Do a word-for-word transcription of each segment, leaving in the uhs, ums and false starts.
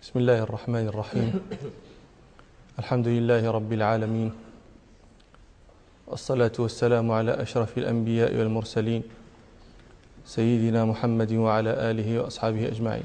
بسم الله الرحمن الرحيم. الحمد لله رب العالمين، والصلاة والسلام على أشرف الأنبياء والمرسلين سيدنا محمد وعلى آله وأصحابه أجمعين.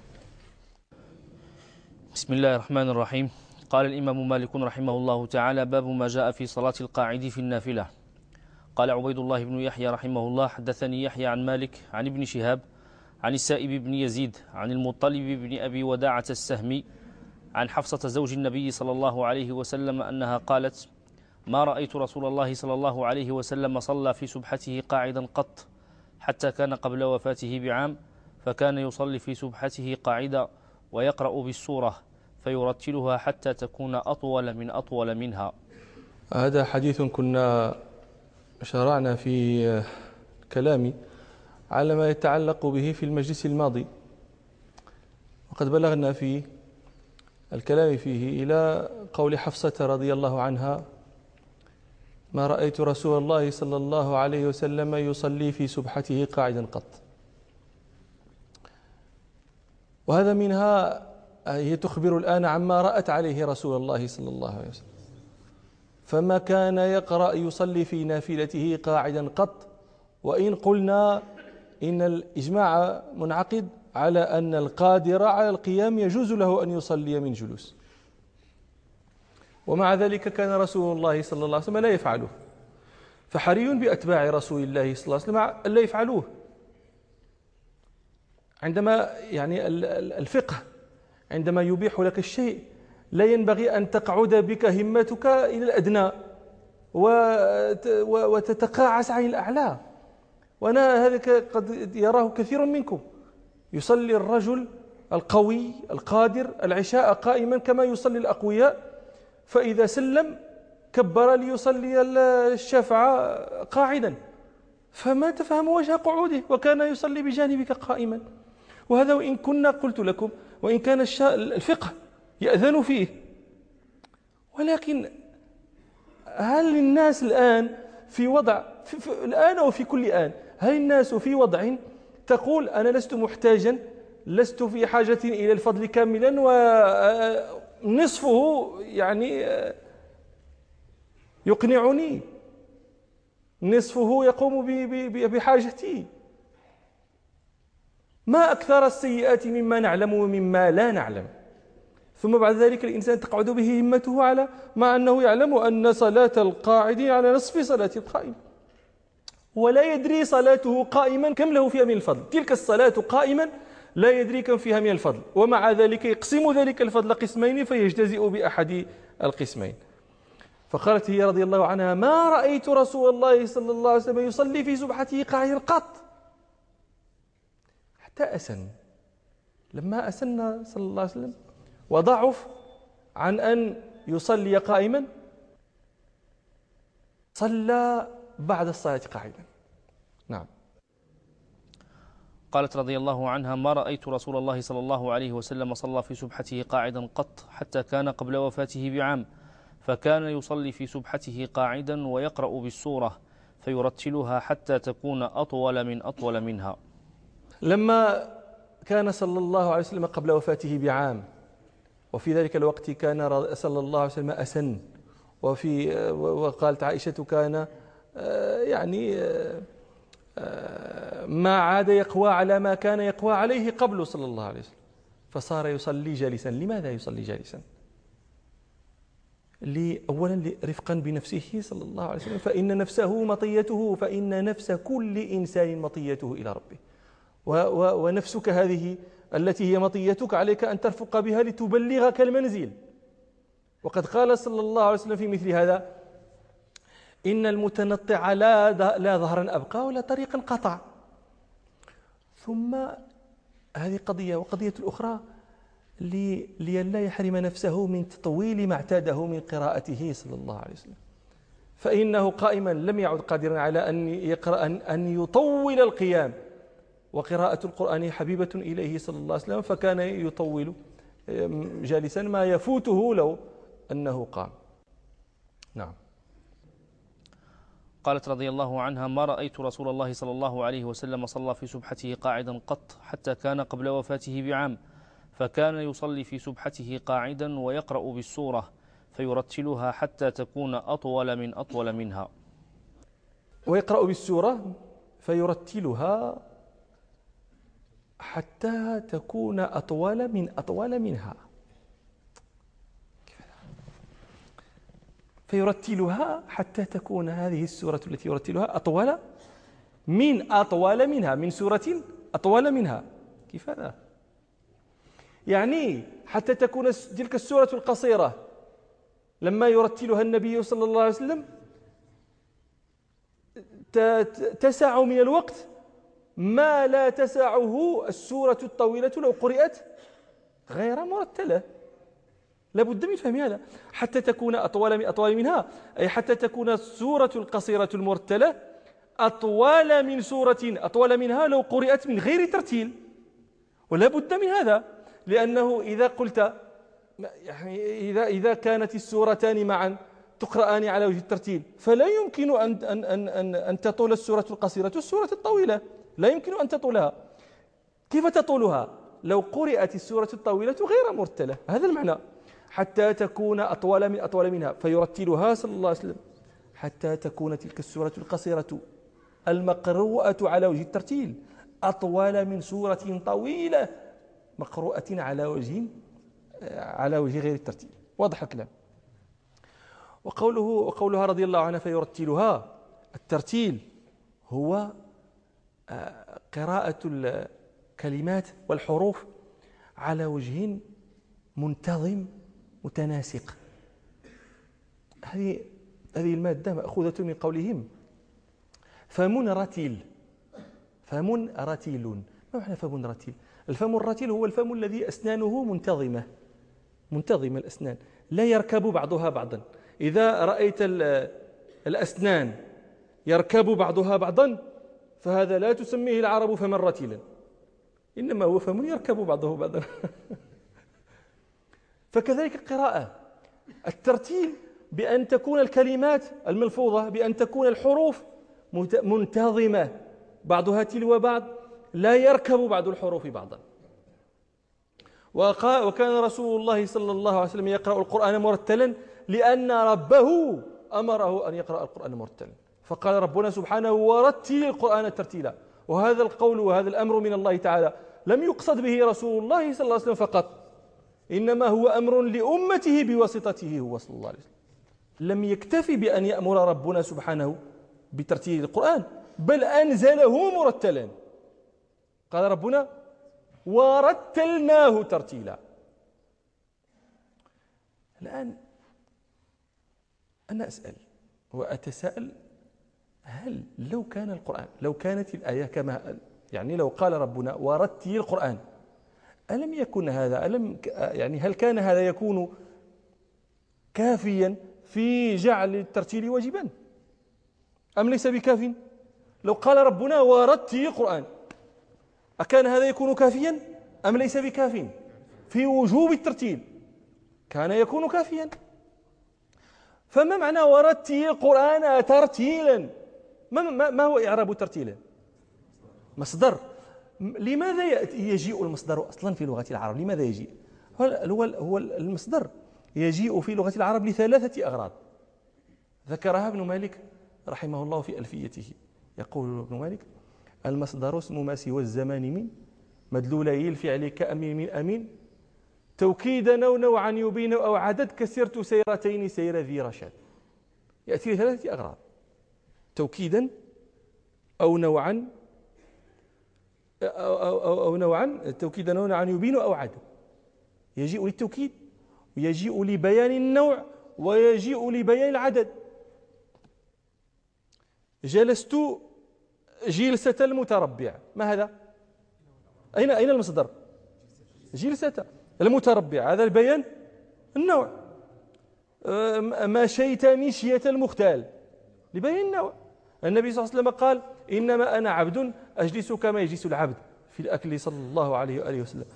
بسم الله الرحمن الرحيم. قال الإمام مالك رحمه الله تعالى: باب ما جاء في صلاة القاعد في النافلة. قال عبيد الله بن يحيى رحمه الله: حدثني يحيى عن مالك عن ابن شهاب عن السائب بن يزيد عن المطلب بن أبي وداعة السهمي عن حفصة زوج النبي صلى الله عليه وسلم أنها قالت: ما رأيت رسول الله صلى الله عليه وسلم صلى في سبحته قاعدا قط، حتى كان قبل وفاته بعام، فكان يصلي في سبحته قاعدا ويقرأ بالسورة فيرتلها حتى تكون أطول من أطول منها. هذا حديث كنا شرعنا في كلامي على ما يتعلق به في المجلس الماضي، وقد بلغنا في الكلام فيه إلى قول حفصة رضي الله عنها: ما رأيت رسول الله صلى الله عليه وسلم يصلي في سبحته قاعدا قط. وهذا منها هي تخبر الآن عما رأت عليه رسول الله صلى الله عليه وسلم، فما كان يقرأ يصلي في نافلته قاعدا قط، وإن قلنا إن الإجماع منعقد على أن القادر على القيام يجوز له أن يصلي من جلوس، ومع ذلك كان رسول الله صلى الله عليه وسلم لا يفعله، فحري بأتباع رسول الله صلى الله عليه وسلم أن لا يفعلوه. عندما يعني الفقه عندما يبيح لك الشيء لا ينبغي أن تقعد بك همتك إلى الأدنى وتتقاعس عن الأعلى. وأنا هذا قد يراه كثير منكم، يصلي الرجل القوي القادر العشاء قائما كما يصلي الأقوياء، فإذا سلم كبر ليصلي الشفع قاعدا، فما تفهم وجه قعوده، وكان يصلي بجانبك قائما. وهذا وإن كنا قلت لكم وإن كان الفقه يأذن فيه، ولكن هل الناس الآن في وضع في في الآن وفي كل آن هل الناس في وضع تقول أنا لست محتاجا، لست في حاجة إلى الفضل كاملا، ونصفه يعني يقنعني، نصفه يقوم بحاجتي؟ ما أكثر السيئات مما نعلم ومما لا نعلم، ثم بعد ذلك الإنسان تقعد به همته على مع أنه يعلم أن صلاة القاعد على نصف صلاة القائم، ولا يدري صلاته قائما كم له فيها من الفضل. تلك الصلاة قائما لا يدري كم فيها من الفضل، ومع ذلك يقسم ذلك الفضل قسمين فيجتزئ بأحد القسمين. فقالت هي رضي الله عنها: ما رأيت رسول الله صلى الله عليه وسلم يصلي في سبحته قاعدا قط، حتى أسن. لما أسن صلى الله عليه وسلم وضعف عن أن يصلي قائما، صلى بعد الصلاة قاعدا. نعم. قالت رضي الله عنها: ما رأيت رسول الله صلى الله عليه وسلم صلى في سبحته قاعدا قط، حتى كان قبل وفاته بعام، فكان يصلي في سبحته قاعدا ويقرأ بالسورة فيرتلها حتى تكون أطول من أطول منها. لما كان صلى الله عليه وسلم قبل وفاته بعام، وفي ذلك الوقت كان صلى الله عليه وسلم أسن، وفي وقالت عائشة كان يعني ما عاد يقوى على ما كان يقوى عليه قبل صلى الله عليه وسلم، فصار يصلي جالسا. لماذا يصلي جالسا؟ أولا رفقا بنفسه صلى الله عليه وسلم، فإن نفسه مطيته، فإن نفس كل إنسان مطيته إلى ربه، ونفسك هذه التي هي مطيتك عليك أن ترفق بها لتبلغك المنزل. وقد قال صلى الله عليه وسلم في مثل هذا: إن المتنطع لا لا ظهرا أبقى ولا طريقا قطع. ثم هذه قضية، وقضية الأخرى لئلا يحرم نفسه من تطويل ما اعتاده من قراءته صلى الله عليه وسلم، فإنه قائما لم يعد قادرا على أن يقرأ أن يطول القيام، وقراءة القرآن حبيبة إليه صلى الله عليه وسلم، فكان يطول جالسا ما يفوته لو أنه قام. نعم. قالت رضي الله عنها: ما رأيت رسول الله صلى الله عليه وسلم صلى في سبحته قاعدا قط، حتى كان قبل وفاته بعام، فكان يصلي في سبحته قاعدا ويقرأ بالسورة فيرتلها حتى تكون أطول من أطول منها. ويقرأ بالسورة فيرتلها حتى تكون أطول من أطول منها. فيرتلها حتى تكون هذه السورة التي يرتلها أطول من أطول منها، من سورة أطول منها. كيف هذا؟ يعني حتى تكون تلك السورة القصيرة لما يرتلها النبي صلى الله عليه وسلم تسع من الوقت ما لا تسعه السورة الطويلة لو قرأت غير مرتلة. لابد من فهم هذا. حتى تكون أطول من أطول منها، أي حتى تكون السورة القصيرة المرتلة أطول من سورة أطول منها لو قرأت من غير ترتيل. ولا بد من هذا، لأنه إذا قلت يعني إذا إذا كانت السورتان معا تقرآن على وجه الترتيل فلا يمكن أن أن أن أن, أن تطول السورة القصيرة السورة الطويلة، لا يمكن أن تطولها. كيف تطولها؟ لو قرأت السورة الطويلة غير مرتلة. هذا المعنى، حتى تكون أطول من أطول منها. فيرتلها صلى الله عليه وسلم حتى تكون تلك السورة القصيرة المقروءة على وجه الترتيل أطول من سورة طويلة مقروءة على وجه على وجه غير الترتيل. واضح الكلام. وقوله وقولها رضي الله عنها فيرتلها، الترتيل هو قراءة الكلمات والحروف على وجه منتظم متناسق. هذه هذه المادة مأخوذة من قولهم فم رتيل. فم رتيل. ما معنى فم رتيل؟ الفم الرتيل هو الفم الذي أسنانه منتظمة منتظمة الأسنان لا يركب بعضها بعضا. إذا رأيت الأسنان يركب بعضها بعضا فهذا لا تسميه العرب فما رتيلا، إنما هو فم يركب بعضه بعضا. فكذلك القراءة، الترتيل بأن تكون الكلمات الملفوظة بأن تكون الحروف منتظمة بعضها تلو بعض لا يركب بعض الحروف بعضا. وكان رسول الله صلى الله عليه وسلم يقرأ القرآن مرتلا لأن ربه أمره أن يقرأ القرآن مرتلا، فقال ربنا سبحانه ورتل القرآن ترتيلا. وهذا القول وهذا الأمر من الله تعالى لم يقصد به رسول الله صلى الله عليه وسلم فقط، إنما هو أمر لأمته بواسطته هو صلى الله عليه وسلم. لم يكتفي بأن يأمر ربنا سبحانه بترتيل القرآن بل أنزله مرتلا. قال ربنا ورتلناه ترتيلا. الآن أنا أسأل وأتساءل، هل لو كان القرآن لو كانت الآية كما يعني لو قال ربنا ورتل القرآن ألم يكن هذا ألم يعني هل كان هذا يكون كافيا في جعل الترتيل واجبا أم ليس بكاف؟ لو قال ربنا ورتل القرآن أكان هذا يكون كافيا أم ليس بكاف في وجوب الترتيل؟ كان يكون كافيا. فما معنى ورتل القرآن ترتيلا؟ ما, ما هو إعراب ترتيلا؟ مصدر. لماذا يجيء المصدر أصلا في لغة العرب؟ لماذا يجيء؟ هو هو المصدر يجيء في لغة العرب لثلاثة أغراض ذكرها ابن مالك رحمه الله في ألفيته. يقول ابن مالك: المصدر اسم ما سوى الزمان من مدلولي الفعل كأمين من أمين توكيدا أو نوعا يبين أو عدد كسرت سيرتين سير ذي رشاد. يأتي لثلاثة أغراض: توكيدا أو نوعا أو, أو, أو, أو نوعا توكيدا أو نوعا يبين أو عدد. يجيء للتوكيد ويجيء لبيان النوع ويجيء لبيان العدد. جلست جلسة المتربع، ما هذا؟ أين أين المصدر؟ جلسة المتربع، هذا البيان النوع. مشيت مشية المختال لبيان النوع. النبي صلى الله عليه وسلم قال: إنما أنا عبد أجلس كما يجلس العبد في الأكل صلى الله عليه وآله وسلم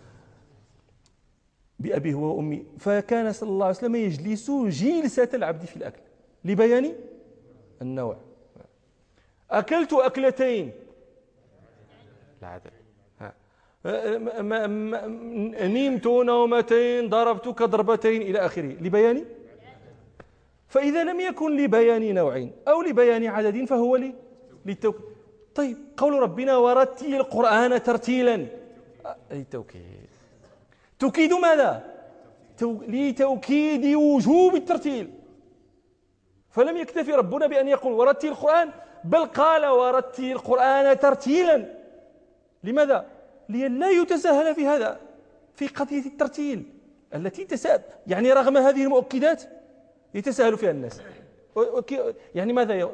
بأبيه وأمي. فكان صلى الله عليه وسلم يجلس جلسة العبد في الأكل لبيان النوع. أكلت أكلتين العدد. نمت نومتين ضربتك ضربتين إلى آخره لبيان. فإذا لم يكن لبيان نوع أو لبيان عدد فهو للتوكيد. طيب قول ربنا ورتل القرآن ترتيلا للتوكيد، توكيد ماذا؟ تو... لتوكيد وجوب الترتيل. فلم يكتفي ربنا بأن يقول ورتل القرآن، بل قال ورتل القرآن ترتيلا. لماذا؟ لئلا يتساهل في هذا، في قضية الترتيل التي تساءل، يعني رغم هذه المؤكدات يتساهل فيها الناس. يعني ماذا ي...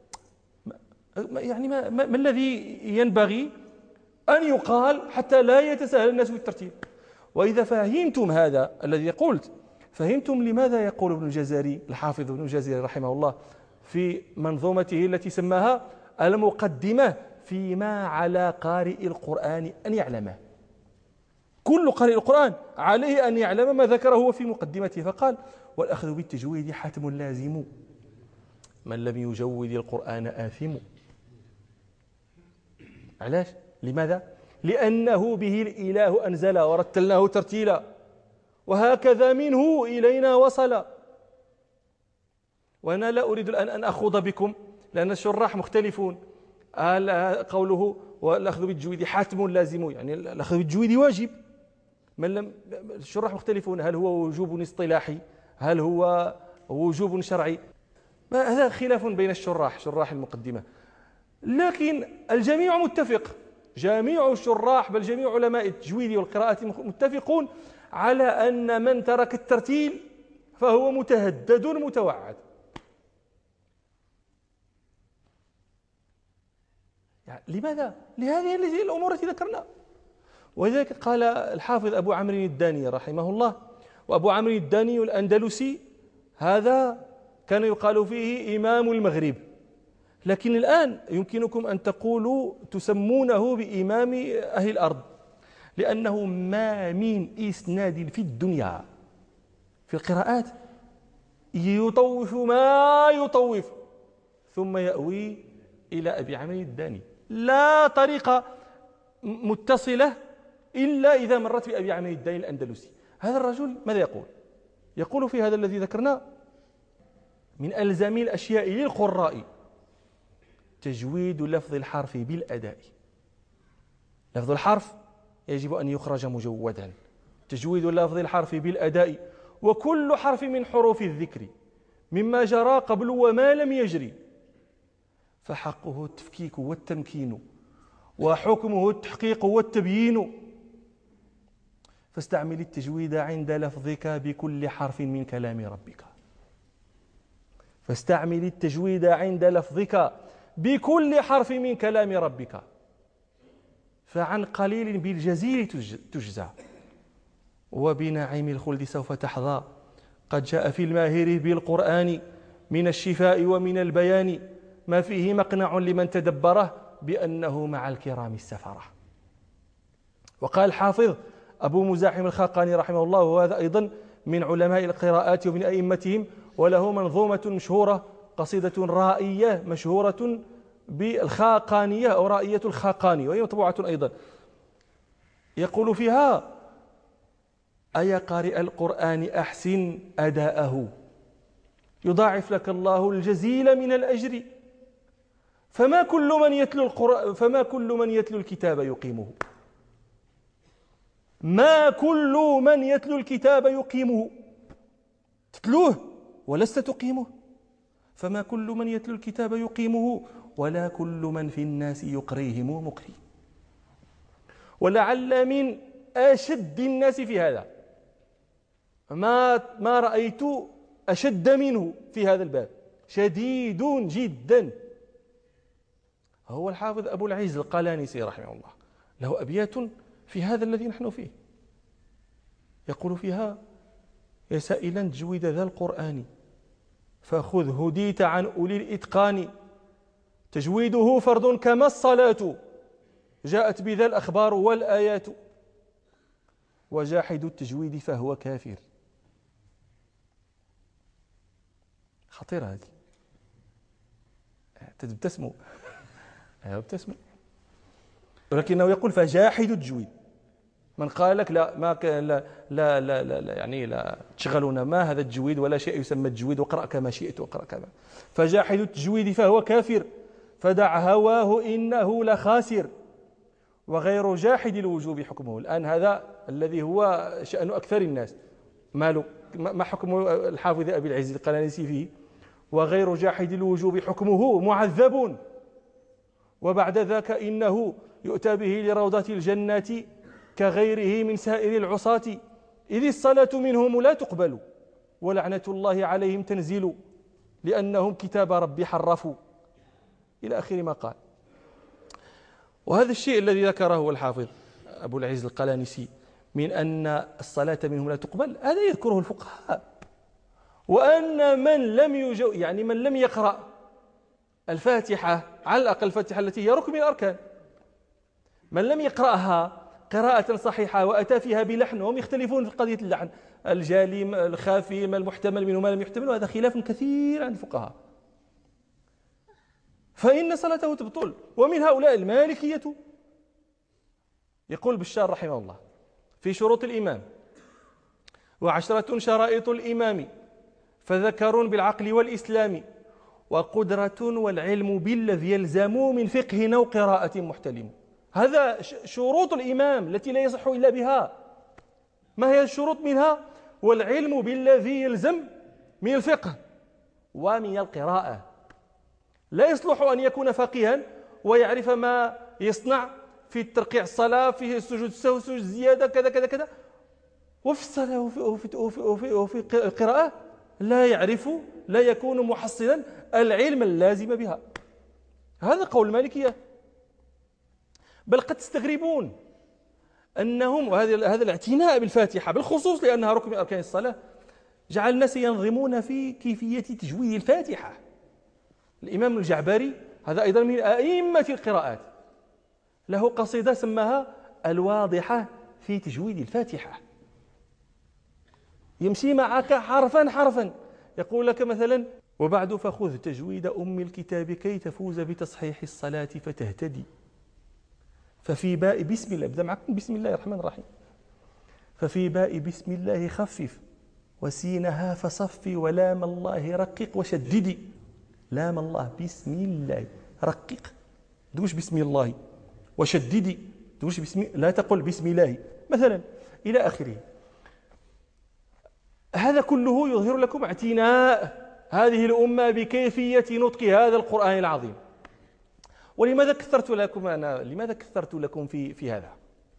يعني ما, ما... ما الذي ينبغي أن يقال حتى لا يتساهل الناس في الترتيل؟ وإذا فهمتم هذا الذي قلت، فهمتم لماذا يقول ابن الجزري الحافظ ابن الجزري رحمه الله في منظومته التي سماها المقدمة فيما على قارئ القرآن أن يعلمه. كل قارئ القرآن عليه أن يعلم ما ذكره هو في مقدمته، فقال والأخذ بالتجويد حتم لازم، من لم يجود القرآن آثم. علاش؟ لماذا؟ لأنه به الإله أنزل ورتلناه ترتيلا، وهكذا منه إلينا وصل. وأنا لا أريد الآن أن أخوض بكم لأن الشراح مختلفون. قوله والأخذ بالتجويد حتم لازم، يعني الأخذ بالتجويد واجب. من لم الشراح مختلفون، هل هو وجوب اصطلاحي، هل هو وجوب شرعي؟ هذا خلاف بين الشراح، شراح المقدمة. لكن الجميع متفق، جميع الشراح بل جميع علماء التجويد والقراءة متفقون على أن من ترك الترتيل فهو متهدد متوعد. يعني لماذا؟ لهذه الأمور التي ذكرنا. ولذلك قال الحافظ أبو عمرو الداني رحمه الله، وأبو عمرو الداني الأندلسي هذا كان يقال فيه إمام المغرب، لكن الآن يمكنكم أن تقولوا تسمونه بإمام أهل الأرض، لأنه ما من إسناد في الدنيا في القراءات يطوف ما يطوف ثم يأوي إلى أبي عمرو الداني. لا طريقة متصلة إلا إذا مرت بأبي عمرو الداني الأندلسي. هذا الرجل ماذا يقول؟ يقول في هذا الذي ذكرنا من ألزم الأشياء للقراء تجويد لفظ الحرف بالأداء. لفظ الحرف يجب أن يخرج مجودا، تجويد لفظ الحرف بالأداء، وكل حرف من حروف الذكر مما جرى قبل وما لم يجري فحقه التفكيك والتمكين، وحكمه التحقيق والتبيين. فاستعمل التجويد عند لفظك بكل حرف من كلام ربك. فاستعمل التجويد عند لفظك بكل حرف من كلام ربك، فعن قليل بالجزيل تجزى، وبنعيم الخلد سوف تحظى. قد جاء في الماهر بالقرآن من الشفاء ومن البيان ما فيه مقنع لمن تدبره بأنه مع الكرام السفرة. وقال الحافظ أبو مزاحم الخاقاني رحمه الله، وهذا أيضا من علماء القراءات ومن أئمتهم، وله منظومة مشهورة قصيدة رائية مشهورة بالخاقانية أو رائية الخاقاني، وهي مطبوعة أيضا، يقول فيها: أيا قارئ القرآن أحسن أداءه يضاعف لك الله الجزيل من الأجر، فما كل من يتلو القرآن فما كل من يتلو الكتاب يقيمه ما كل من يتلو الكتاب يقيمه تتلوه ولست تقيمه، فما كل من يتلو الكتاب يقيمه ولا كل من في الناس يقريهم مقري. ولعل من أشد الناس في هذا ما ما رأيت أشد منه في هذا الباب، شديد جدا، هو الحافظ أبو العز القلانسي رحمه الله. له أبيات في هذا الذي نحن فيه، يقول فيها: يا سائلا تجويد ذا القرآن فخذ هديت عن أولي الإتقان، تجويده فرض كما الصلاة جاءت بذا الأخبار والآيات، وجاحد التجويد فهو كافر. خطيرة هذه، تبتسموا ابتسموا، ولكنه يقول فجاحد التجويد، من قال لك لا ما لا لا, لا, لا, لا يعني لا تشغلنا ما هذا التجويد ولا شيء يسمى التجويد وقرأ كما شئت وقرأ كما، فجاحد التجويد فهو كافر، فدع هواه إنه لخاسر، وغير جاحد الوجوب حكمه. الآن هذا الذي هو شأن أكثر الناس، ماله ما حكم الحافظ أبي العز القلانسي فيه؟ وغير جاحد الوجوب حكمه معذب، وبعد ذاك إنه يؤتى به لروضة الجنة كغيره من سائر العصاة، إذ الصلاة منهم لا تقبل ولعنة الله عليهم تنزل، لأنهم كتاب ربي حرفوا، إلى آخر ما قال. وهذا الشيء الذي ذكره الحافظ أبو العز القلانسي من أن الصلاة منهم لا تقبل، هذا يذكره الفقهاء، وأن من لم يجو يعني من لم يقرأ الفاتحة على الأقل الفاتحة التي هي ركن من الأركان، من لم يقرأها قراءة صحيحة وأتى فيها بلحن، وهم يختلفون في قضية اللحن، الجالي الخافي ما المحتمل منه ما لم يحتمل، وهذا خلاف كثير عند الفقهاء، فإن صلاته تبطل. ومن هؤلاء المالكية، يقول بشار رحمه الله في شروط الإمام: وعشرة شرائط الإمام، فذكر بالعقل والإسلام، وقدرة والعلم بالذي يلزم من فقه أو قراءة محتلم. هذا شروط الإمام التي لا يصح إلا بها. ما هي الشروط منها؟ والعلم بالذي يلزم من الفقه ومن القراءة. لا يصلح أن يكون فقيها ويعرف ما يصنع في ترقيع الصلاة، في السجود السهو، سجود الزيادة، كذا كذا كذا، وفي الصلاة وفي, وفي, وفي, وفي, وفي القراءة لا يعرف، لا يكون محصلا العلم اللازم بها. هذا قول المالكية. بل قد تستغربون أنهم، وهذا هذا الاعتناء بالفاتحة بالخصوص لأنها ركن من أركان الصلاة، جعل الناس ينظمون في كيفية تجويد الفاتحة. الإمام الجعبري هذا أيضا من أئمة القراءات، له قصيدة سماها الواضحة في تجويد الفاتحة، يمشي معك حرفا حرفا، يقول لك مثلا: وبعد فخذ تجويد أم الكتاب كي تفوز بتصحيح الصلاة فتهتدي، ففي باء بسم الله، ابدأ معكم بسم الله الرحمن الرحيم، ففي باء بسم الله خفف، وسينها فصفي، ولام الله رقق وشددي. لام الله بسم الله رقق، دوش بسم الله، وشددي دوش بسم، لا تقل بسم الله مثلا، إلى آخره. هذا كله يظهر لكم اعتناء هذه الأمة بكيفية نطق هذا القرآن العظيم. ولماذا كثرت لكم أنا لماذا كثرت لكم في في هذا؟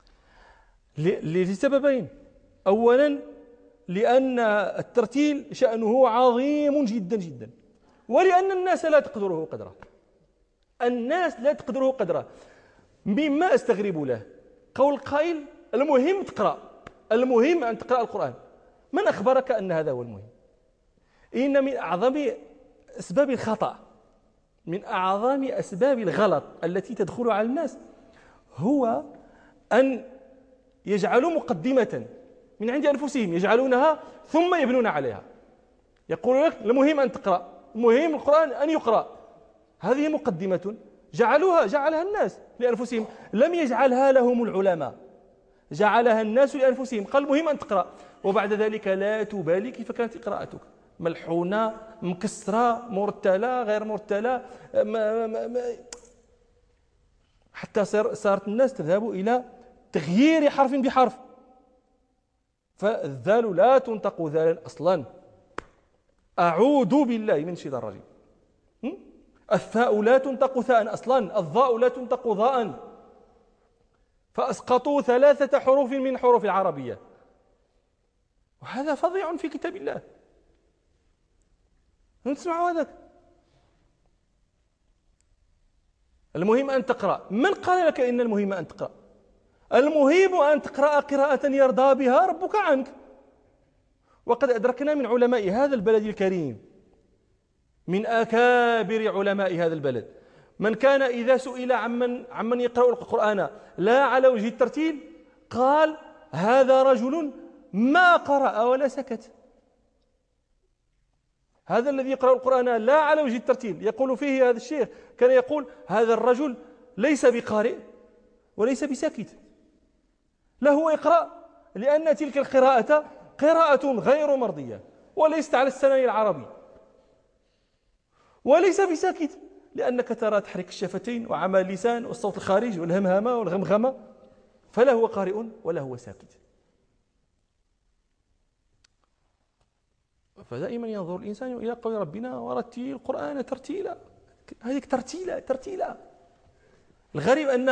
لسببين: أولا لأن الترتيل شأنه عظيم جدا جدا، ولأن الناس لا تقدره قدره، الناس لا تقدره قدره. مما أستغرب له قول قائل: المهم تقرأ، المهم أن تقرأ القرآن. من أخبرك أن هذا هو المهم؟ إن من أعظم أسباب الخطأ، من أعظم أسباب الغلط التي تدخل على الناس، هو أن يجعلوا مقدمة من عند أنفسهم يجعلونها ثم يبنون عليها. يقول لك: المهم أن تقرأ، المهم القرآن أن يقرأ. هذه مقدمة جعلوها جعلها الناس لأنفسهم، لم يجعلها لهم العلماء، جعلها الناس لأنفسهم. قال: المهم أن تقرأ، وبعد ذلك لا تبالي كيف كانت قراءتك، ملحونة، مكسرة، مرتلة، غير مرتلة، ما ما ما حتى صارت الناس تذهب إلى تغيير حرف بحرف. فالذال لا تنطق ذالا أصلا، أعوذ بالله من الشيطان الرجيم. الثاء لا تنطق ثاء أصلا، الضاء لا تنطق ضاء، فأسقطوا ثلاثة حروف من حروف العربية، وهذا فظيع في كتاب الله. تسمعوا هذاك؟ المهم أن تقرأ. من قال لك إن المهم أن تقرأ؟ المهم أن تقرأ قراءة يرضى بها ربك عنك. وقد أدركنا من علماء هذا البلد الكريم، من أكابر علماء هذا البلد، من كان إذا سئل عمن عمن يقرأ القرآن لا على وجه الترتيل قال: هذا رجل ما قرأ ولا سكت. هذا الذي يقرأ القرآن لا على وجه الترتيل، يقول فيه هذا الشيخ، كان يقول: هذا الرجل ليس بقارئ وليس بساكت، لا هو يقرأ لأن تلك القراءة قراءة غير مرضية وليست على السنن العربي، وليس بساكت لأنك ترى تحرك الشفتين وعمل اللسان والصوت الخارج والهمهمة والغمغمة، فلا هو قارئ ولا هو ساكت. فدائما ينظر الإنسان إلى قول ربنا ورتل القرآن ترتيلا، هذه ترتيلا ترتيلا. الغريب أن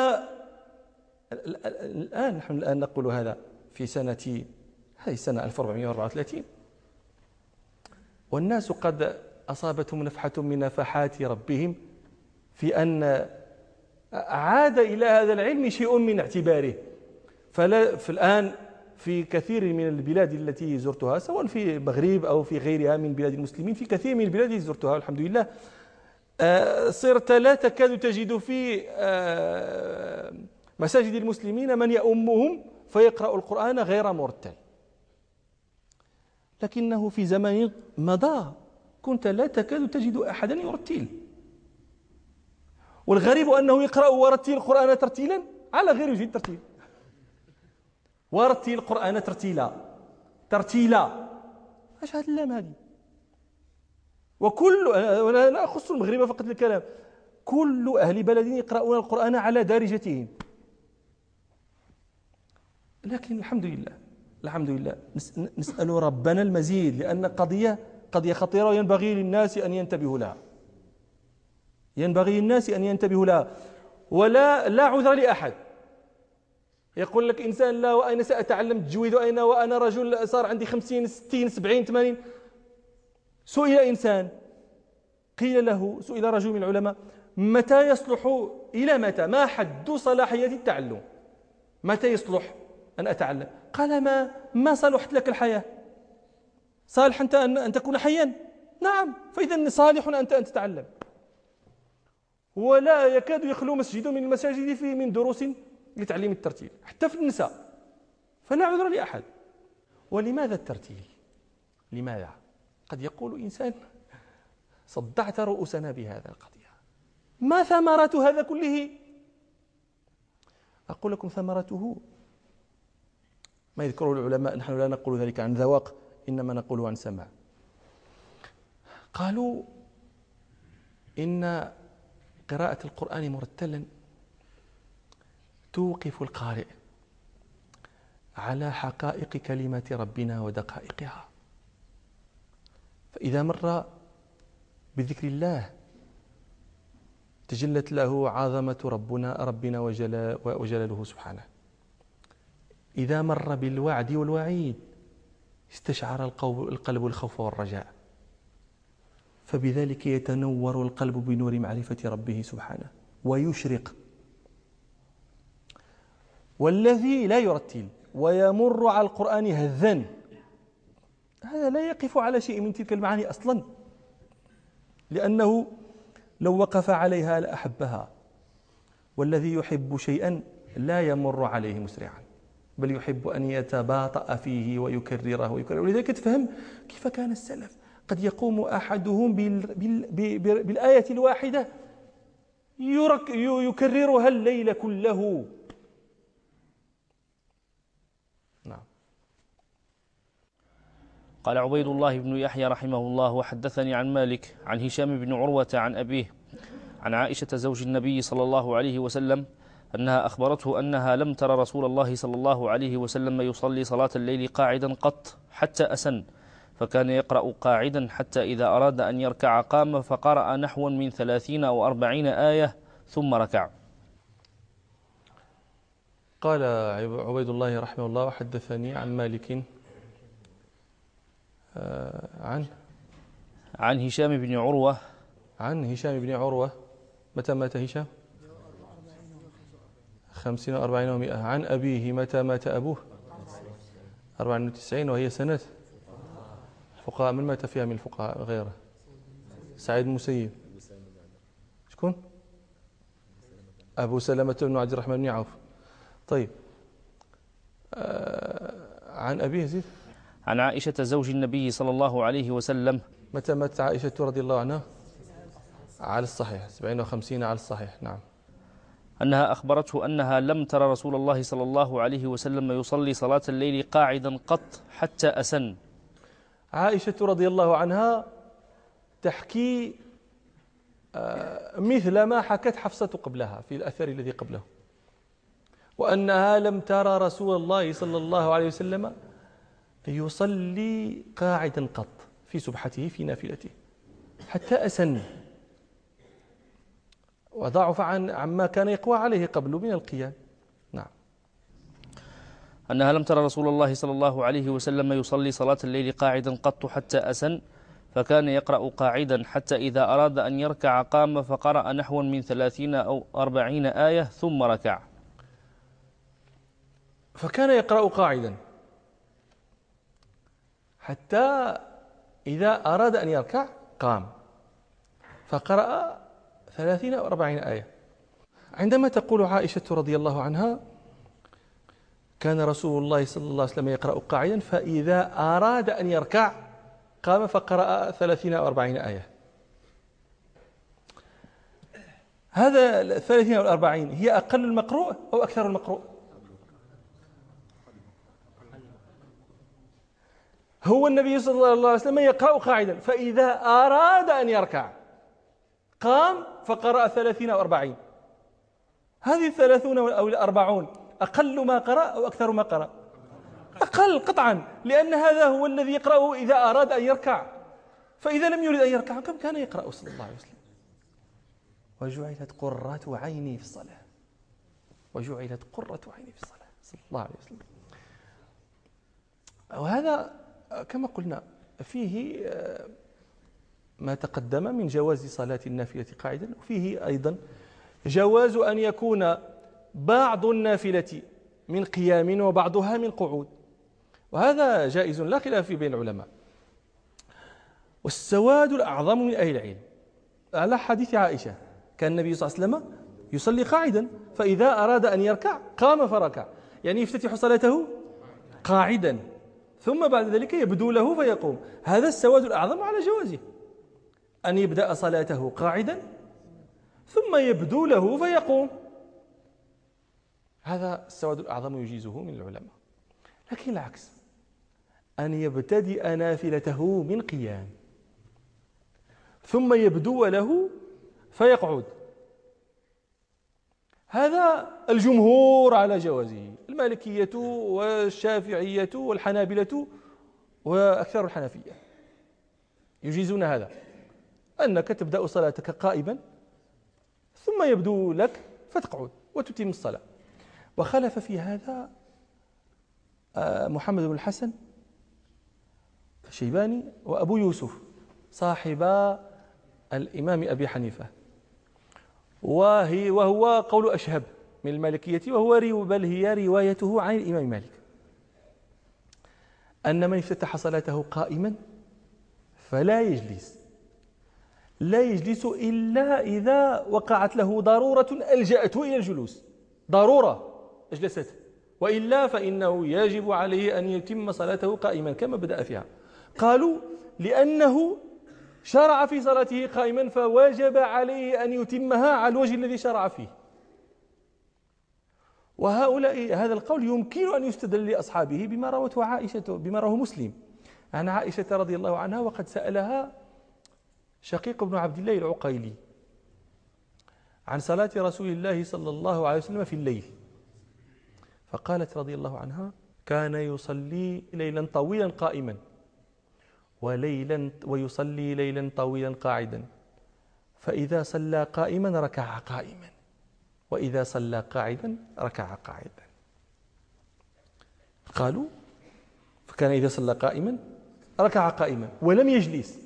الآن نحن الآن نقول هذا في سنة هذه السنة ألف وأربعمائة وأربعة وثلاثين، والناس قد أصابتهم نفحة من نفحات ربهم في أن عاد إلى هذا العلم شيء من اعتباره. فلا في الآن في كثير من البلاد التي زرتها سواء في المغرب أو في غيرها من بلاد المسلمين، في كثير من البلاد التي زرتها الحمد لله صرت لا تكاد تجد في مساجد المسلمين من يؤمهم فيقرأ القرآن غير مرتل. لكنه في زمن مضى كنت لا تكاد تجد أحدا يرتل، والغريب أنه يقرأ ورتل القرآن ترتيلا على غير وجه الترتيل. ورتل القرآن ترتيلا ترتيلا، ايش هذه اللام هذه؟ وكل ولا لا أخص المغرب فقط الكلام، كل أهل بلد يقرؤون القرآن على دارجتهم. لكن الحمد لله الحمد لله نسأل ربنا المزيد، لأن قضية قضية خطيرة وينبغي للناس أن ينتبهوا لها، ينبغي للناس أن ينتبهوا لها. ولا لا عذر لأحد يقول لك إنسان لا وأين سأتعلم التجويد وأين وأنا رجل صار عندي خمسين ستين سبعين ثمانين. سئل إنسان قيل له سئل رجل من العلماء متى يصلح إلى متى ما حد صلاحية التعلم، متى يصلح أن أتعلم؟ قال ما ما صلحت لك الحياة، صالح أنت أن تكون حيا؟ نعم، فإذا صالح أنت أن تتعلم. ولا يكاد يخلو مسجد من المساجد فيه من دروس لتعليم الترتيل حتى في النساء، فلا عذر لأحد. ولماذا الترتيل؟ لماذا؟ قد يقول إنسان صدعت رؤوسنا بهذا القضية، ما ثمرة هذا كله؟ أقول لكم ثمرته ما يذكره العلماء، نحن لا نقول ذلك عن ذواق إنما نقوله عن سماع. قالوا إن قراءة القرآن مرتلا توقف القارئ على حقائق كلمات ربنا ودقائقها، فإذا مر بذكر الله تجلت له عظمة ربنا ربنا وجلال وجلاله سبحانه. إذا مر بالوعد والوعيد استشعر القلب الخوف والرجاء، فبذلك يتنور القلب بنور معرفة ربه سبحانه ويشرق. والذي لا يرتل ويمر على القرآن هذا هذا لا يقف على شيء من تلك المعاني أصلا، لأنه لو وقف عليها لأحبها. والذي يحب شيئا لا يمر عليه مسرعا، بل يحب أن يتباطأ فيه ويكرره ويكرره. ولذلك تفهم كيف كان السلف، قد يقوم أحدهم بالآية الواحدة يكررها الليل كله. نعم. قال عبيد الله بن يحيى رحمه الله وحدثني عن مالك عن هشام بن عروة عن أبيه عن عائشة زوج النبي صلى الله عليه وسلم أنها أخبرته أنها لم ترى رسول الله صلى الله عليه وسلم يصلي صلاة الليل قاعدا قط حتى أسن، فكان يقرأ قاعدا حتى إذا أراد أن يركع قام فقرأ نحوا من ثلاثين أو أربعين آية ثم ركع. قال عبيد الله رحمه الله وحدثني عن مالك عن عن هشام بن عروة عن هشام بن عروة. متى مات هشام؟ خمسين وأربعين ومئة. عن أبيه متى مات أبوه؟ أربعين وتسعين، وهي سنة الفقهاء. من مات فيها من الفقهاء غيره؟ سعيد المسيب. شكون؟ أبو سلمة بن عبد الرحمن بن عوف. طيب آه عن أبيه زيد. عن عائشة زوج النبي صلى الله عليه وسلم. متى مات عائشة رضي الله عنها؟ على الصحيح سبعين وخمسين على الصحيح. نعم. أنها أخبرته أنها لم ترى رسول الله صلى الله عليه وسلم يصلي صلاة الليل قاعدا قط حتى أسن. عائشة رضي الله عنها تحكي مثل ما حكت حفصة قبلها في الأثر الذي قبله، وأنها لم ترى رسول الله صلى الله عليه وسلم يصلي قاعدا قط في سبحته في نافلته حتى أسن، وضعف عن عما كان يقوى عليه قبل من القيام. نعم. أنها لم ترى رسول الله صلى الله عليه وسلم يصلي صلاة الليل قاعدا قط حتى أسن، فكان يقرأ قاعدا حتى إذا أراد أن يركع قام فقرأ نحو من ثلاثين أو أربعين آية ثم ركع. فكان يقرأ قاعدا حتى إذا أراد أن يركع قام فقرأ ثلاثين أو أربعين آية. عندما تقول عائشة رضي الله عنها كان رسول الله صلى الله عليه وسلم يقرأ قاعدا فإذا أراد أن يركع قام فقرأ ثلاثين أو أربعين آية، هذا الثلاثين أو الأربعين هي أقل المقروء أو أكثر المقروء؟ هو النبي صلى الله عليه وسلم يقرأ قاعدا فإذا أراد أن يركع قام فقرأ ثلاثين أو أربعين، هذه الثلاثون أو الأربعون أقل ما قرأ أو أكثر ما قرأ؟ أقل قطعا، لأن هذا هو الذي يقرأه إذا أراد أن يركع، فإذا لم يريد أن يركع كم كان يقرأ صلى الله عليه وسلم؟ وجعلت قرة عيني في الصلاة، وجعلت قرة عيني في الصلاة صلى الله عليه وسلم. وهذا كما قلنا فيه ما تقدم من جواز صلاة النافلة قاعدا، وفيه أيضا جواز أن يكون بعض النافلة من قيام وبعضها من قعود، وهذا جائز لا خلاف بين العلماء. والسواد الأعظم من أهل العلم على حديث عائشة كان النبي صلى الله عليه وسلم يصلي قاعدا فإذا أراد أن يركع قام فركع، يعني يفتتح صلاته قاعدا ثم بعد ذلك يبدو له فيقوم. هذا السواد الأعظم على جوازه أن يبدأ صلاته قاعدا ثم يبدو له فيقوم، هذا السواد الأعظم يجيزه من العلماء. لكن العكس أن يبتدئ نافلته من قيام ثم يبدو له فيقعد، هذا الجمهور على جوازه، المالكية والشافعية والحنابلة وأكثر الحنفية يجيزون هذا، أنك تبدأ صلاتك قائما ثم يبدو لك فتقعد وتتم الصلاة. وخلف في هذا محمد بن الحسن الشيباني وأبو يوسف صاحبا الإمام أبي حنيفة، وهي وهو قول أشهب من المالكية، وهو بل هي روايته عن الإمام مالك، أن من افتتح صلاته قائما فلا يجلس لا يجلس إلا إذا وقعت له ضرورة ألجأته إلى الجلوس، ضرورة أجلسته، وإلا فإنه يجب عليه أن يتم صلاته قائما كما بدأ فيها. قالوا لأنه شرع في صلاته قائما فوجب عليه أن يتمها على الوجه الذي شرع فيه. وهؤلاء هذا القول يمكن أن يستدل لأصحابه بما روته عائشة بما رواه مسلم عن عائشة رضي الله عنها، وقد سألها شقيق بن عبد الله العقيلي عن صلاة رسول الله صلى الله عليه وسلم في الليل، فقالت رضي الله عنها كان يصلي ليلا طويلا قائما وليلا ويصلي ليلا طويلا قاعدا، فإذا صلى قائما ركع قائما وإذا صلى قاعدا ركع قاعدا. قالوا فكان إذا صلى قائما ركع قائما ولم يجلس.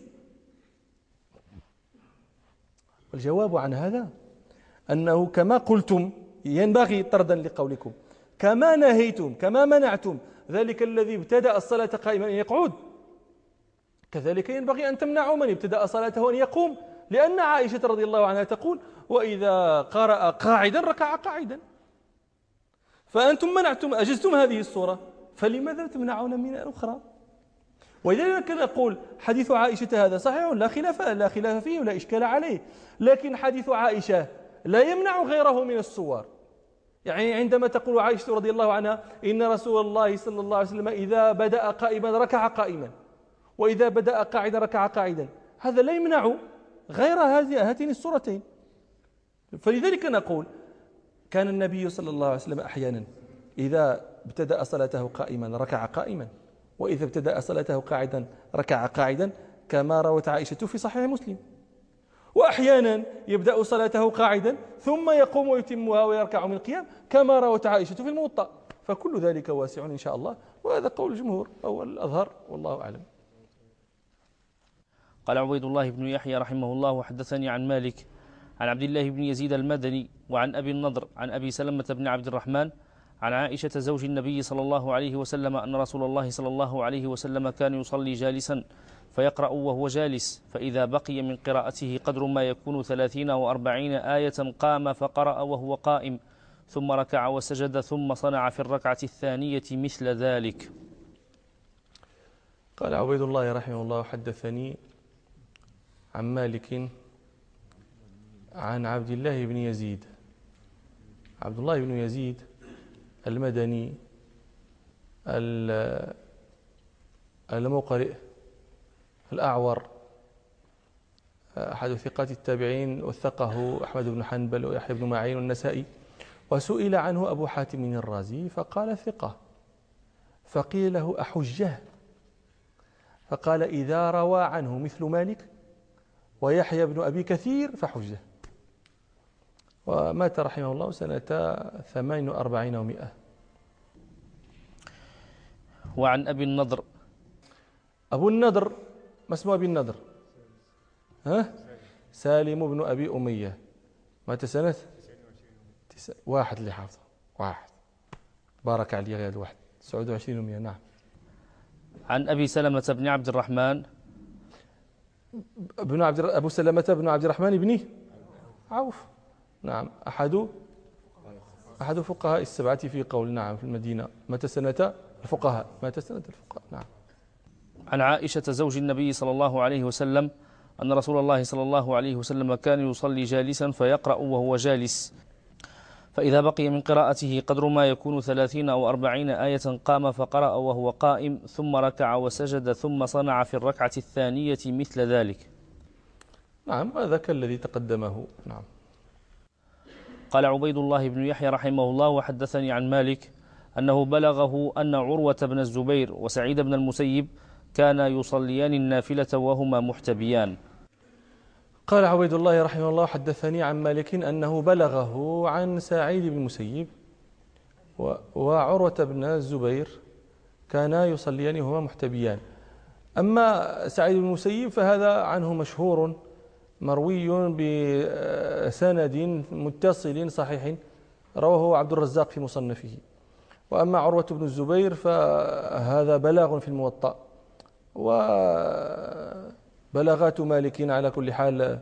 والجواب عن هذا أنه كما قلتم ينبغي طردا لقولكم، كما نهيتم كما منعتم ذلك الذي ابتدأ الصلاة قائما أن يقعد، كذلك ينبغي أن تمنعوا من ابتدأ صلاته أن يقوم، لأن عائشة رضي الله عنها تقول وإذا قرأ قاعدا ركع قاعدا، فأنتم منعتم أجزتم هذه الصورة، فلماذا تمنعون من الأخرى؟ ولذلك نقول حديث عائشة هذا صحيح لا خلاف لا خلاف فيه ولا إشكال عليه، لكن حديث عائشة لا يمنع غيره من الصور. يعني عندما تقول عائشة رضي الله عنها إن رسول الله صلى الله عليه وسلم إذا بدأ قائما ركع قائما وإذا بدأ قاعدا ركع قاعدا، هذا لا يمنع غير هذه هاتين الصورتين. فلذلك نقول كان النبي صلى الله عليه وسلم أحيانا إذا ابتدأ صلاته قائما ركع قائما، وإذا ابتدأ صلاته قاعدا ركع قاعدا، كما روت عائشة في صحيح مسلم. وأحيانا يبدأ صلاته قاعدا ثم يقوم ويتمها ويركع من القيام، كما روت عائشة في الموطأ. فكل ذلك واسع إن شاء الله، وهذا قول الجمهور أو الأظهر والله أعلم. قال عبيد الله بن يحيى رحمه الله وحدثني عن مالك عن عبد الله بن يزيد المدني وعن أبي النضر عن أبي سلمة بن عبد الرحمن عن عائشة زوج النبي صلى الله عليه وسلم أن رسول الله صلى الله عليه وسلم كان يصلي جالسا فيقرأ وهو جالس، فإذا بقي من قراءته قدر ما يكون ثلاثين أو أربعين آية قام فقرأ وهو قائم، ثم ركع وسجد، ثم صنع في الركعة الثانية مثل ذلك. قال عبيد الله رحمه الله حدثني عن مالك عن عبد الله بن يزيد. عبد الله بن يزيد المدني المقرئ الأعور، أحد ثقات التابعين، وثقه أحمد بن حنبل ويحيى بن معين والنسائي. وسئل عنه أبو حاتم الرازي فقال ثقة، فقيل له أحجه؟ فقال إذا روى عنه مثل مالك ويحيى بن أبي كثير فحجه. ومات رحمه الله سنة ثمان وأربعين ومئة. وعن أبي النضر. أبو النضر، ما اسمه أبي النضر؟ ها؟ سالم بن أبي أمية، مات سنة تسع... واحد اللي حافظه واحد، بارك عليه غير واحد، تسعة وعشرين ومئة. نعم. عن أبي سلمة بن عبد الرحمن ابن عبد أبو سلمة بن عبد الرحمن بن عوف، نعم، أحد أحد فقهاء السبعة في قول، نعم، في المدينة، مات سنة الفقهاء مات سنة الفقهاء. نعم. عن عائشة زوج النبي صلى الله عليه وسلم أن رسول الله صلى الله عليه وسلم كان يصلي جالسا فيقرأ وهو جالس، فإذا بقي من قراءته قدر ما يكون ثلاثين أو أربعين آية قام فقرأ وهو قائم، ثم ركع وسجد، ثم صنع في الركعة الثانية مثل ذلك. نعم، هذا كالذي تقدمه. نعم. قال عبيد الله بن يحيى رحمه الله وحدثني عن مالك أنه بلغه أن عروة بن الزبير وسعيد بن المسيب كانا يصليان النافلة وهما محتبيان. قال عبيد الله رحمه الله حدثني عن مالك أنه بلغه عن سعيد بن المسيب وعروة بن الزبير كانا يصليان وهما محتبيان. أما سعيد بن المسيب فهذا عنه مشهور مروي بسند متصل صحيح رواه عبد الرزاق في مصنفه. وأما عروة بن الزبير فهذا بلاغ في الموطأ، وبلاغات مالك على كل حال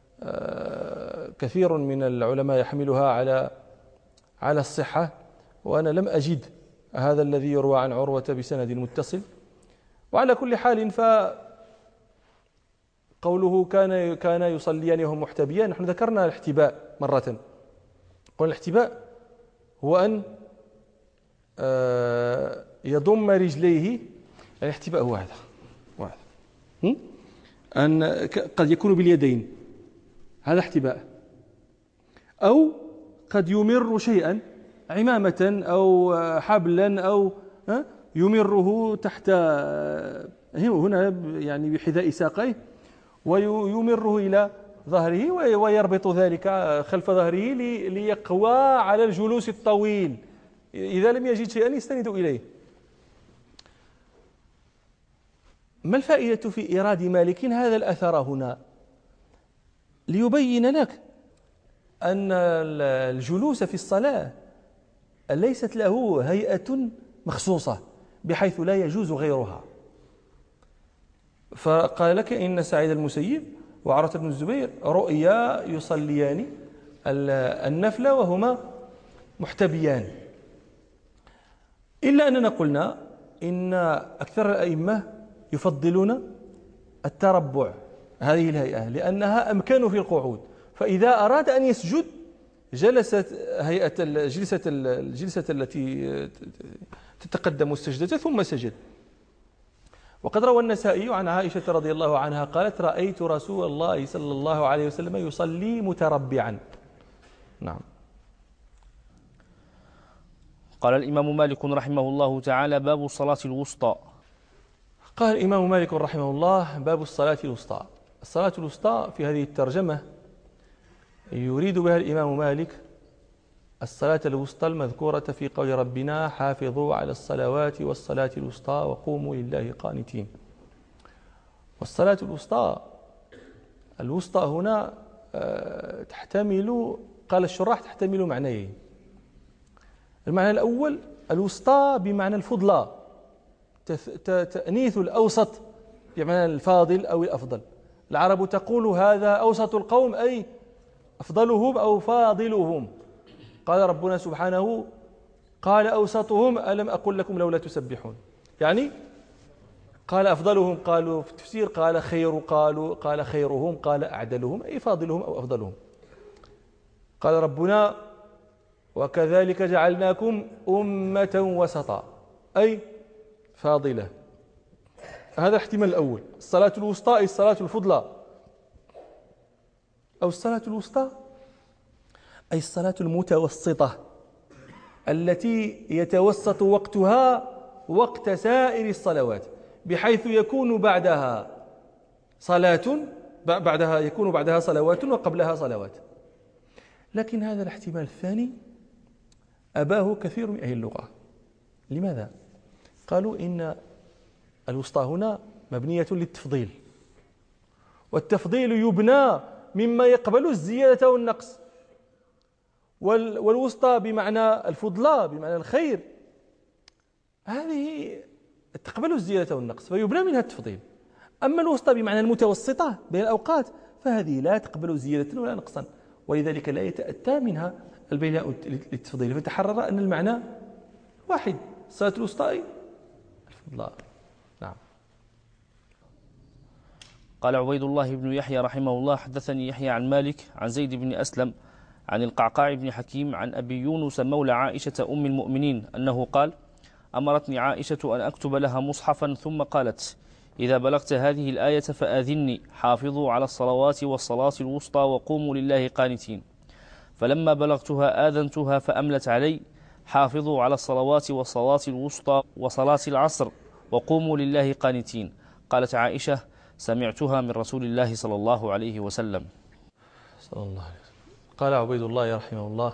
كثير من العلماء يحملها على على الصحة، وأنا لم أجد هذا الذي يروى عن عروة بسند متصل. وعلى كل حال فقوله كان كان يصليان وهم محتبيان، نحن ذكرنا الاحتباء مرة. قلنا الاحتباء هو أن يضم رجليه، الاحتباء هو هذا وهذا، أن قد يكون باليدين، هذا احتباء، أو قد يمر شيئا، عمامة أو حبلا أو يمره تحت هنا يعني بحذاء ساقيه ويمره إلى ظهره ويربط ذلك خلف ظهره ليقوى على الجلوس الطويل، إذا لم يجد شيئا يستند إليه. ما الفائدة في إيراد مالك هذا الأثر هنا؟ ليبين لك أن الجلوس في الصلاة ليست له هيئة مخصوصة بحيث لا يجوز غيرها. فقال لك إن سعيد المسيب وعروة بن الزبير رؤيا يصليان النفل وهما محتبيان، إلا أننا قلنا إن أكثر الأئمة يفضلون التربع، هذه الهيئة، لأنها أمكن في القعود، فإذا أراد أن يسجد جلست هيئة الجلسة الجلسة التي تتقدم السجدة ثم سجد. وقد روى النسائي عن عائشة رضي الله عنها قالت: رأيت رسول الله صلى الله عليه وسلم يصلي متربعا. نعم. قال الإمام مالك رحمه الله تعالى: باب الصلاة الوسطى. قال الإمام مالك رحمه الله: باب الصلاة الوسطى. الصلاة الوسطى في هذه الترجمة يريد بها الإمام مالك الصلاة الوسطى المذكورة في قول ربنا: حافظوا على الصلوات والصلاة الوسطى وقوموا لله قانتين. والصلاة الوسطى الوسطى هنا تحتمل، قال الشراح، تحتمل معنيين. المعنى الأول الوسطى بمعنى الفضلى، تأنيث الأوسط بمعنى الفاضل أو الأفضل. العرب تقول هذا أوسط القوم، أي أفضلهم أو فاضلهم. قال ربنا سبحانه: قال أوسطهم ألم أقل لكم لولا تسبحون. يعني قال أفضلهم، قالوا في التفسير قال خير، قالوا قال خيرهم، قال أعدلهم، أي فاضلهم أو أفضلهم. قال ربنا: وكذلك جعلناكم أمة وسطا، أي فاضلة. هذا الاحتمال الأول. الصلاة الوسطى أي الصلاة الفضلى، أو الصلاة الوسطى أي الصلاة المتوسطة التي يتوسط وقتها وقت سائر الصلوات، بحيث يكون بعدها صلاة بعدها يكون بعدها صلوات وقبلها صلوات. لكن هذا الاحتمال الثاني أباه كثير من أهل اللغة. لماذا؟ قالوا إن الوسطى هنا مبنية للتفضيل، والتفضيل يبنى مما يقبل الزيادة والنقص، والوسطى بمعنى الفضلى بمعنى الخير هذه تقبل الزيادة والنقص فيبنى منها التفضيل. أما الوسطى بمعنى المتوسطة بين الأوقات فهذه لا تقبل زيادة ولا نقصا، ولذلك لا يتأتى منها البناء للتفضيل، فتحرر أن المعنى واحد: الصلاة الوسطى الفضلى. نعم. قال عبيد الله بن يحيى رحمه الله: حدثني يحيى عن مالك عن زيد بن أسلم عن القعقاع بن حكيم عن أبي يونس مولى عائشة أم المؤمنين أنه قال: أمرتني عائشة أن أكتب لها مصحفا، ثم قالت: إذا بلغت هذه الآية فآذني، حافظوا على الصلوات والصلاة الوسطى وقوموا لله قانتين. فلما بلغتها آذنتها فأملت علي: حافظوا على الصلوات والصلاة الوسطى وصلاة العصر وقوموا لله قانتين. قالت عائشة: سمعتها من رسول الله صلى الله عليه وسلم. صلى الله عليه وسلم. قال عبيد الله رحمه الله: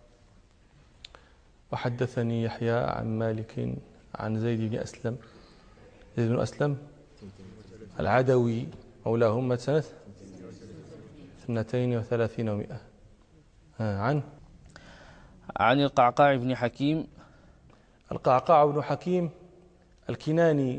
وحدثني يحيى عن مالك عن زيد بن أسلم زيد بن أسلم العدوي مولاهم سنة اثنتين وثلاثين ومئة عن عن القعقاع بن حكيم. القعقاع بن حكيم الكناني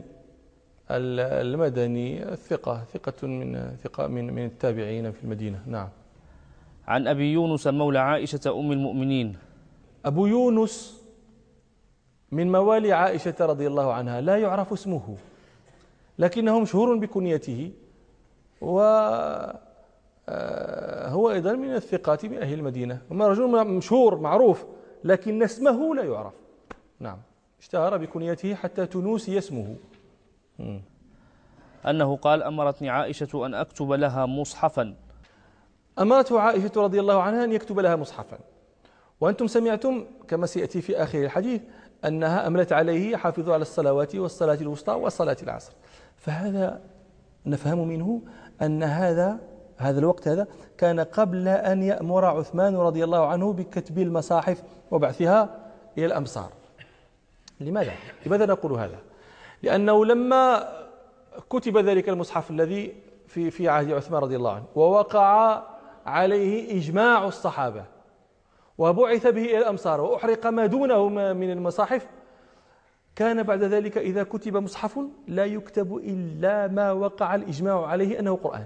المدني الثقة ثقة من ثقة من من التابعين في المدينة. نعم. عن أبي يونس مولى عائشة أم المؤمنين. أبو يونس من موالي عائشة رضي الله عنها، لا يعرف اسمه لكنه مشهور بكنيته، وهو أيضا من الثقات من أهل المدينة، وما رجل مشهور معروف لكن اسمه لا يعرف. نعم. اشتهر بكنيته حتى تنوسي اسمه. م. أنه قال: أمرتني عائشة أن أكتب لها مصحفا. أمرته عائشة رضي الله عنها أن يكتب لها مصحفا، وأنتم سمعتم كما سيأتي في آخر الحديث أنها أملت عليه: حافظوا على الصلوات والصلاة الوسطى وصلاة العصر. فهذا نفهم منه أن هذا هذا الوقت هذا كان قبل أن يأمر عثمان رضي الله عنه بكتب المصاحف وبعثها إلى الأمصار. لماذا؟ لماذا نقول هذا؟ لأنه لما كتب ذلك المصحف الذي في في عهد عثمان رضي الله عنه ووقع عليه إجماع الصحابة وبعث به إلى الأمصار وأحرق ما دونه من المصاحف، كان بعد ذلك إذا كتب مصحف لا يكتب إلا ما وقع الإجماع عليه أنه قرآن،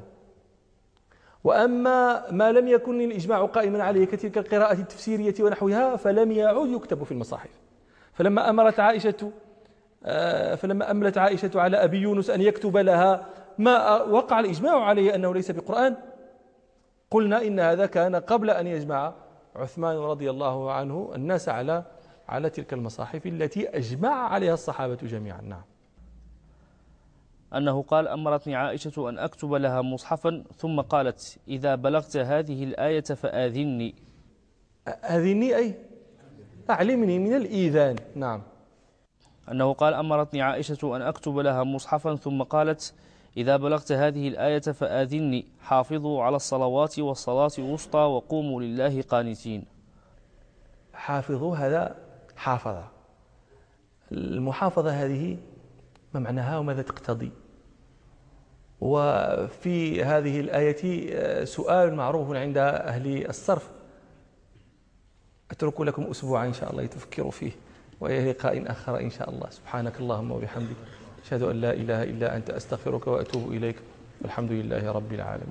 وأما ما لم يكن الإجماع قائما عليه كتلك القراءة التفسيرية ونحوها فلم يعود يكتب في المصاحف. فلما أمرت عائشة فلما أملت عائشة على أبي يونس أن يكتب لها ما وقع الإجماع عليه أنه ليس بقرآن، قلنا إن هذا كان قبل أن يجمع عثمان رضي الله عنه الناس على على تلك المصاحف التي أجمع عليها الصحابة جميعا. نعم. أنه قال: أمرتني عائشة أن أكتب لها مصحفا ثم قالت: إذا بلغت هذه الآية فآذني. آذني أي أعلمني من الإيذان. نعم. أنه قال: أمرتني عائشة أن أكتب لها مصحفا ثم قالت: إذا بلغت هذه الآية فآذني، حافظوا على الصلوات والصلاة الوسطى وقوموا لله قانتين. حافظوا، هذا حافظة. المحافظة هذه ما معناها وماذا تقتضي؟ وفي هذه الآية سؤال معروف عند أهل الصرف أترك لكم أسبوعا إن شاء الله تفكروا فيه، وإلى لقاء آخر إن شاء الله. سبحانك اللهم وبحمدك، أشهد أن لا إله إلا أنت، أستغفرك وأتوب إليك، والحمد لله رب العالمين.